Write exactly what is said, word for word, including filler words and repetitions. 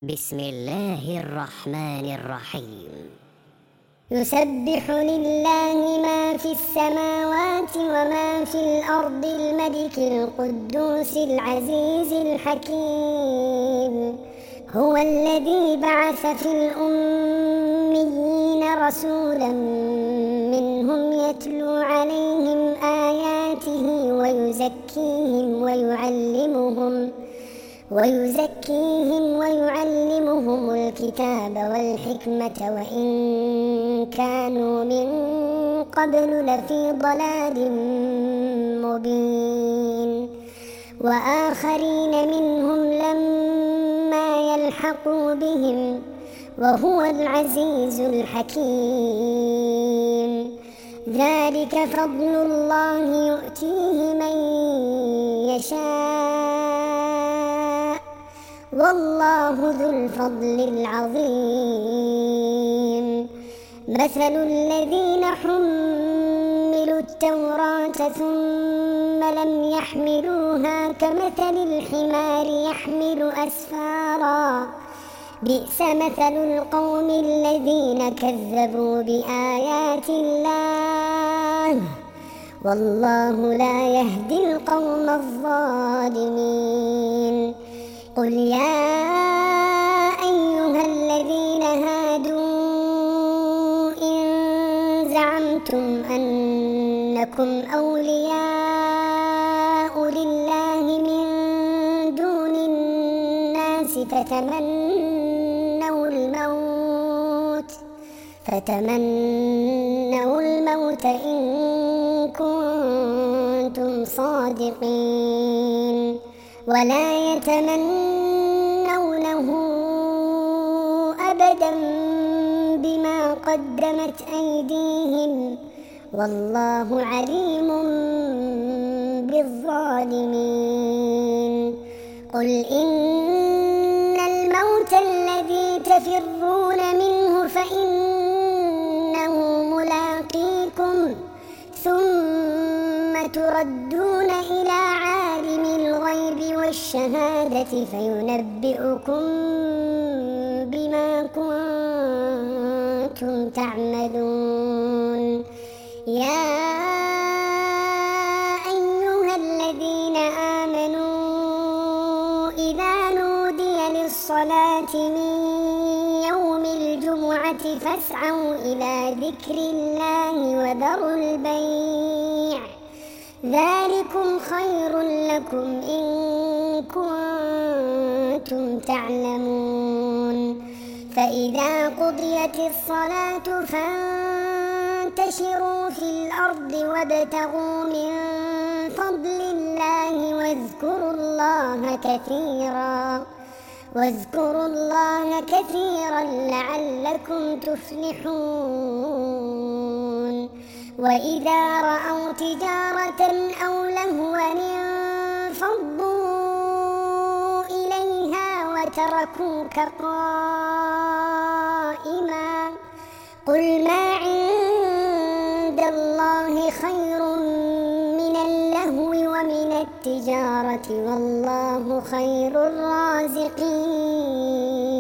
بسم الله الرحمن الرحيم. يسبح لله ما في السماوات وما في الأرض الملك القدوس العزيز الحكيم. هو الذي بعث في الأميين رسولا منهم يتلو عليهم آياته ويزكيهم ويعلمهم ويزكيهم ويعلمهم الكتاب والحكمة وإن كانوا من قبل لفي ضلال مبين، وآخرين منهم لما يلحقوا بهم وهو العزيز الحكيم. ذلك فضل الله يؤتيه من يشاء والله ذو الفضل العظيم. مثل الذين حملوا التوراة ثم لم يحملوها كمثل الحمار يحمل أسفارا، بئس مثل القوم الذين كذبوا بآيات الله والله لا يهدي القوم الظالمين. قل يا أيها الذين هادوا إن زعمتم أنكم أولياء لله من دون الناس فتمنوا الموت فتمنوا الموت إن كنتم صادقين، ولا يتمنونه أبدا بما قدمت أيديهم والله عليم بالظالمين. قل إن الموت الذي تفرون منه فإنه ملاقيكم ثم تردون إلى عالم الغيب والشهادة فينبئكم بما كنتم تعملون. يا أيها الذين آمنوا إذا نودي للصلاة من يوم الجمعة فاسعوا إلى ذكر الله وذروا البيع ذلكم خير لكم إن كنتم تعلمون. فإذا قضيت الصلاة فانتشروا في الأرض وابتغوا من فضل الله واذكروا الله كثيرا واذكروا الله كثيرا لعلكم تفلحون. وإذا رأوا تجارة أو لهوا انفضوا إليها وتركوك قائما. قل ما عند الله خير من اللهو ومن التجارة والله خير الرازقين.